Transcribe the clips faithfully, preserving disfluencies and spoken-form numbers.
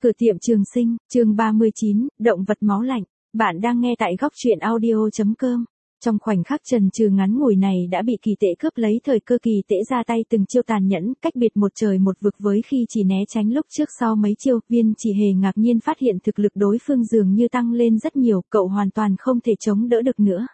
Cửa tiệm Trường Sinh, chương ba mươi chín, động vật máu lạnh. Bạn đang nghe tại góc truyện audio chấm com. Trong khoảnh khắc trần trừ ngắn ngủi này đã bị kỳ tễ cướp lấy thời cơ, kỳ tễ ra tay từng chiêu tàn nhẫn, cách biệt một trời một vực với khi chỉ né tránh lúc trước sau mấy chiêu. Viên Chỉ Hề ngạc nhiên phát hiện thực lực đối phương dường như tăng lên rất nhiều, cậu hoàn toàn không thể chống đỡ được nữa.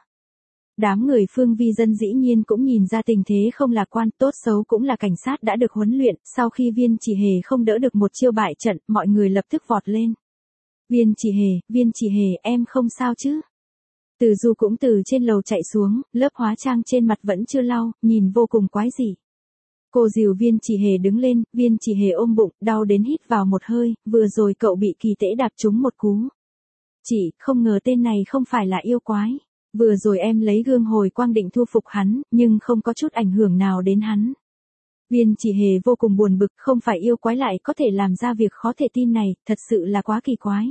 Đám người Phương Vi Dân dĩ nhiên cũng nhìn ra tình thế không lạc quan, tốt xấu cũng là cảnh sát đã được huấn luyện, sau khi Viên Chỉ Hề không đỡ được một chiêu bại trận, mọi người lập tức vọt lên. Viên Chỉ Hề, Viên Chỉ Hề, em không sao chứ? Từ Du cũng từ trên lầu chạy xuống, lớp hóa trang trên mặt vẫn chưa lau, nhìn vô cùng quái dị. Cô dìu Viên Chỉ Hề đứng lên, Viên Chỉ Hề ôm bụng, đau đến hít vào một hơi, vừa rồi cậu bị kỳ tễ đạp trúng một cú. Chị, không ngờ tên này không phải là yêu quái. Vừa rồi em lấy gương hồi quang định thu phục hắn, nhưng không có chút ảnh hưởng nào đến hắn. Viên Chỉ Hề vô cùng buồn bực, không phải yêu quái lại có thể làm ra việc khó thể tin này, thật sự là quá kỳ quái.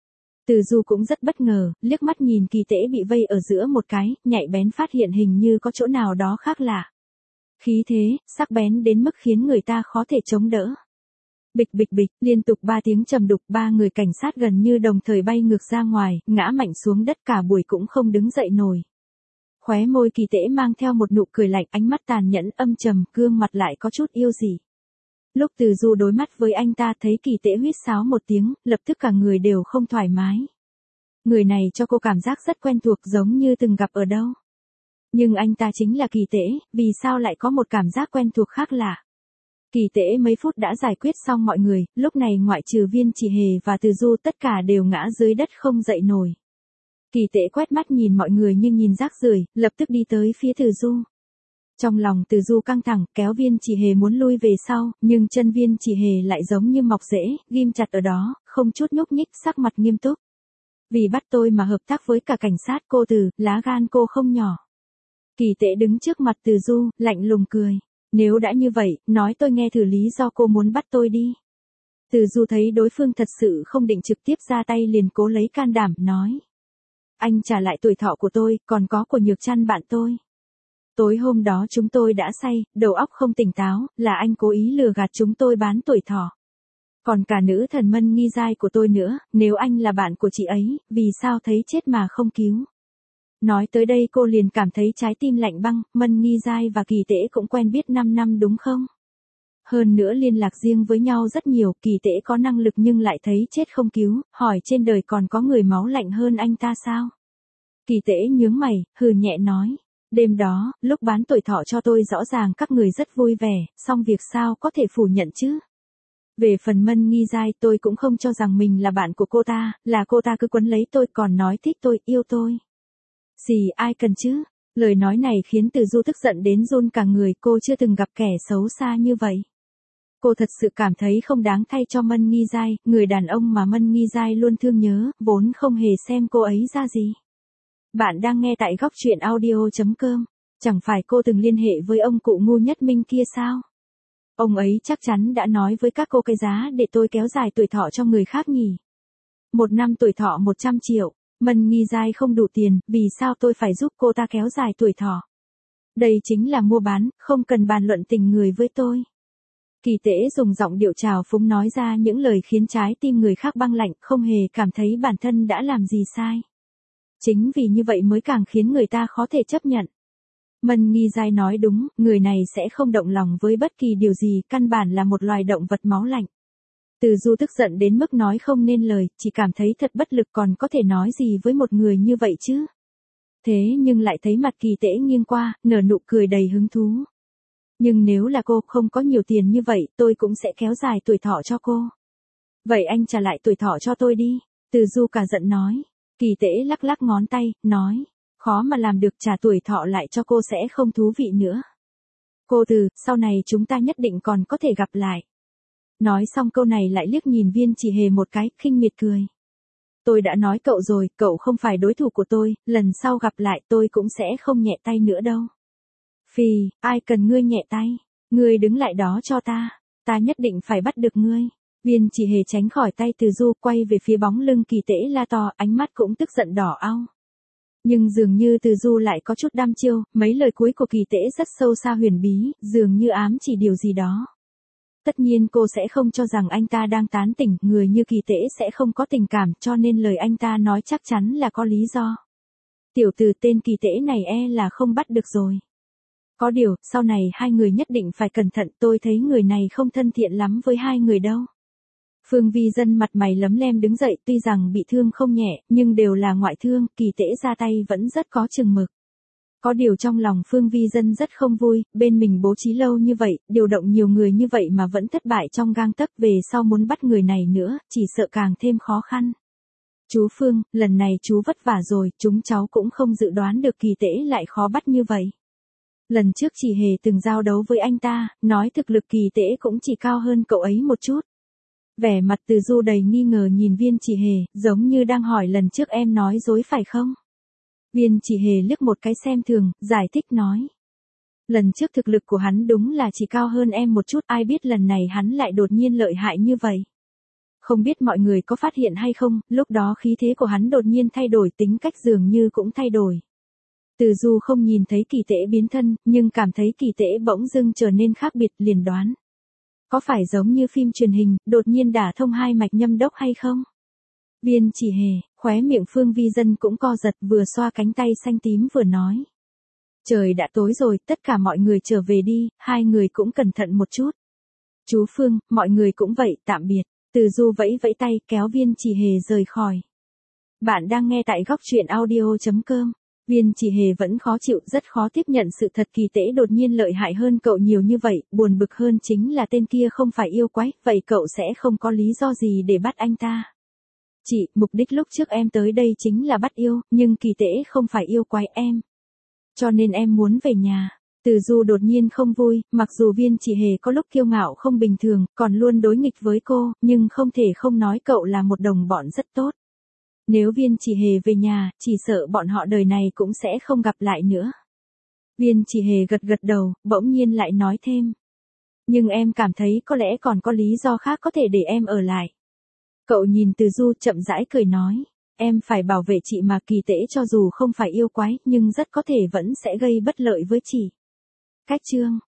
Từ Du cũng rất bất ngờ, liếc mắt nhìn kỳ tễ bị vây ở giữa một cái, nhạy bén phát hiện hình như có chỗ nào đó khác lạ. Khí thế, sắc bén đến mức khiến người ta khó thể chống đỡ. Bịch bịch bịch, liên tục ba tiếng trầm đục, ba người cảnh sát gần như đồng thời bay ngược ra ngoài, ngã mạnh xuống đất, cả buổi cũng không đứng dậy nổi. Khóe môi kỳ tễ mang theo một nụ cười lạnh, ánh mắt tàn nhẫn âm trầm, gương mặt lại có chút yêu dị. Lúc Từ Du đối mắt với anh ta thấy kỳ tễ huýt sáo một tiếng, lập tức cả người đều không thoải mái. Người này cho cô cảm giác rất quen thuộc, giống như từng gặp ở đâu. Nhưng anh ta chính là kỳ tễ, vì sao lại có một cảm giác quen thuộc khác lạ? Kỳ tễ mấy phút đã giải quyết xong mọi người, lúc này ngoại trừ Viên Chỉ Hề và Từ Du tất cả đều ngã dưới đất không dậy nổi. Kỳ tễ quét mắt nhìn mọi người như nhìn rác rưởi, lập tức đi tới phía Từ Du. Trong lòng Từ Du căng thẳng, kéo Viên Chỉ Hề muốn lui về sau, nhưng chân Viên Chỉ Hề lại giống như mọc rễ, ghim chặt ở đó, không chút nhúc nhích, sắc mặt nghiêm túc. Vì bắt tôi mà hợp tác với cả cảnh sát, cô Từ, lá gan cô không nhỏ. Kỳ tễ đứng trước mặt Từ Du, lạnh lùng cười. Nếu đã như vậy, nói tôi nghe thử lý do cô muốn bắt tôi đi. Từ Du thấy đối phương thật sự không định trực tiếp ra tay liền cố lấy can đảm, nói. Anh trả lại tuổi thọ của tôi, còn có của Nhược Trăn bạn tôi. Tối hôm đó chúng tôi đã say, đầu óc không tỉnh táo, là anh cố ý lừa gạt chúng tôi bán tuổi thọ. Còn cả nữ thần Mân Nghi Giai của tôi nữa, nếu anh là bạn của chị ấy, vì sao thấy chết mà không cứu? Nói tới đây cô liền cảm thấy trái tim lạnh băng, Mân Nghi Giai và kỳ tễ cũng quen biết năm năm đúng không? Hơn nữa liên lạc riêng với nhau rất nhiều, kỳ tễ có năng lực nhưng lại thấy chết không cứu, hỏi trên đời còn có người máu lạnh hơn anh ta sao? Kỳ tễ nhướng mày, hừ nhẹ nói. Đêm đó, lúc bán tuổi thọ cho tôi rõ ràng các người rất vui vẻ, song việc sao có thể phủ nhận chứ? Về phần Mân Nghi Giai tôi cũng không cho rằng mình là bạn của cô ta, là cô ta cứ quấn lấy tôi còn nói thích tôi, yêu tôi. Gì ai cần chứ? Lời nói này khiến Từ Du tức giận đến run cả người, cô chưa từng gặp kẻ xấu xa như vậy. Cô thật sự cảm thấy không đáng thay cho Mân Nghi Giai, người đàn ông mà Mân Nghi Giai luôn thương nhớ, vốn không hề xem cô ấy ra gì. Bạn đang nghe tại góc truyện audio chấm com. Chẳng phải cô từng liên hệ với ông cụ ngu nhất Minh kia sao? Ông ấy chắc chắn đã nói với các cô cái giá để tôi kéo dài tuổi thọ cho người khác nhỉ. Một năm tuổi thọ một trăm triệu. Mân Nghi Giai không đủ tiền, vì sao tôi phải giúp cô ta kéo dài tuổi thọ? Đây chính là mua bán, không cần bàn luận tình người với tôi. Kỳ tễ dùng giọng điệu trào phúng nói ra những lời khiến trái tim người khác băng lạnh, không hề cảm thấy bản thân đã làm gì sai. Chính vì như vậy mới càng khiến người ta khó thể chấp nhận. Mân Nghi Giai nói đúng, người này sẽ không động lòng với bất kỳ điều gì, căn bản là một loài động vật máu lạnh. Từ Du tức giận đến mức nói không nên lời, chỉ cảm thấy thật bất lực, còn có thể nói gì với một người như vậy chứ. Thế nhưng lại thấy mặt kỳ tễ nghiêng qua, nở nụ cười đầy hứng thú. Nhưng nếu là cô không có nhiều tiền như vậy, tôi cũng sẽ kéo dài tuổi thọ cho cô. Vậy anh trả lại tuổi thọ cho tôi đi. Từ Du cả giận nói. Kỳ tễ lắc lắc ngón tay, nói. Khó mà làm được, trả tuổi thọ lại cho cô sẽ không thú vị nữa. Cô Từ, sau này chúng ta nhất định còn có thể gặp lại. Nói xong câu này lại liếc nhìn Viên Chỉ Hề một cái, khinh miệt cười. Tôi đã nói cậu rồi, cậu không phải đối thủ của tôi, lần sau gặp lại tôi cũng sẽ không nhẹ tay nữa đâu. Phì, ai cần ngươi nhẹ tay, ngươi đứng lại đó cho ta, ta nhất định phải bắt được ngươi. Viên Chỉ Hề tránh khỏi tay Từ Du, quay về phía bóng lưng kỳ tễ la to, ánh mắt cũng tức giận đỏ ao. Nhưng dường như Từ Du lại có chút đăm chiêu, mấy lời cuối của kỳ tễ rất sâu xa huyền bí, dường như ám chỉ điều gì đó. Tất nhiên cô sẽ không cho rằng anh ta đang tán tỉnh, người như Kỳ Tễ sẽ không có tình cảm, cho nên lời anh ta nói chắc chắn là có lý do. Tiểu tử tên Kỳ Tễ này e là không bắt được rồi. Có điều, sau này hai người nhất định phải cẩn thận, tôi thấy người này không thân thiện lắm với hai người đâu. Phương Vi Dân mặt mày lấm lem đứng dậy, tuy rằng bị thương không nhẹ, nhưng đều là ngoại thương, Kỳ Tễ ra tay vẫn rất có chừng mực. Có điều trong lòng Phương Vi Dân rất không vui, bên mình bố trí lâu như vậy, điều động nhiều người như vậy mà vẫn thất bại trong gang tấc, về sau muốn bắt người này nữa, chỉ sợ càng thêm khó khăn. Chú Phương, lần này chú vất vả rồi, chúng cháu cũng không dự đoán được Kỳ Tễ lại khó bắt như vậy. Lần trước chị Hề từng giao đấu với anh ta, nói thực lực Kỳ Tễ cũng chỉ cao hơn cậu ấy một chút. Vẻ mặt Từ Du đầy nghi ngờ nhìn Viên Chỉ Hề, giống như đang hỏi lần trước em nói dối phải không? Viên Chỉ Hề liếc một cái xem thường, giải thích nói. Lần trước thực lực của hắn đúng là chỉ cao hơn em một chút, ai biết lần này hắn lại đột nhiên lợi hại như vậy. Không biết mọi người có phát hiện hay không, lúc đó khí thế của hắn đột nhiên thay đổi, tính cách dường như cũng thay đổi. Từ Du không nhìn thấy Kỳ Tễ biến thân, nhưng cảm thấy Kỳ Tễ bỗng dưng trở nên khác biệt, liền đoán. Có phải giống như phim truyền hình, đột nhiên đả thông hai mạch nhâm đốc hay không? Viên Chỉ Hề, khóe miệng Phương Vi Dân cũng co giật, vừa xoa cánh tay xanh tím vừa nói. Trời đã tối rồi, tất cả mọi người trở về đi, hai người cũng cẩn thận một chút. Chú Phương, mọi người cũng vậy, tạm biệt. Từ Du vẫy vẫy tay, kéo Viên Chỉ Hề rời khỏi. Bạn đang nghe tại góc truyện audio chấm com. Viên Chỉ Hề vẫn khó chịu, rất khó tiếp nhận sự thật Kỳ Tễ đột nhiên lợi hại hơn cậu nhiều như vậy, buồn bực hơn chính là tên kia không phải yêu quái, vậy cậu sẽ không có lý do gì để bắt anh ta. Chị, mục đích lúc trước em tới đây chính là bắt yêu, nhưng Kỳ Tễ không phải yêu quái em. Cho nên em muốn về nhà. Từ Du đột nhiên không vui, mặc dù Viên Chỉ Hề có lúc kiêu ngạo không bình thường, còn luôn đối nghịch với cô, nhưng không thể không nói cậu là một đồng bọn rất tốt. Nếu Viên Chỉ Hề về nhà, chỉ sợ bọn họ đời này cũng sẽ không gặp lại nữa. Viên Chỉ Hề gật gật đầu, bỗng nhiên lại nói thêm. Nhưng em cảm thấy có lẽ còn có lý do khác có thể để em ở lại. Cậu nhìn Từ Du chậm rãi cười nói. Em phải bảo vệ chị mà, Kỳ Tễ cho dù không phải yêu quái, nhưng rất có thể vẫn sẽ gây bất lợi với chị. Cách chương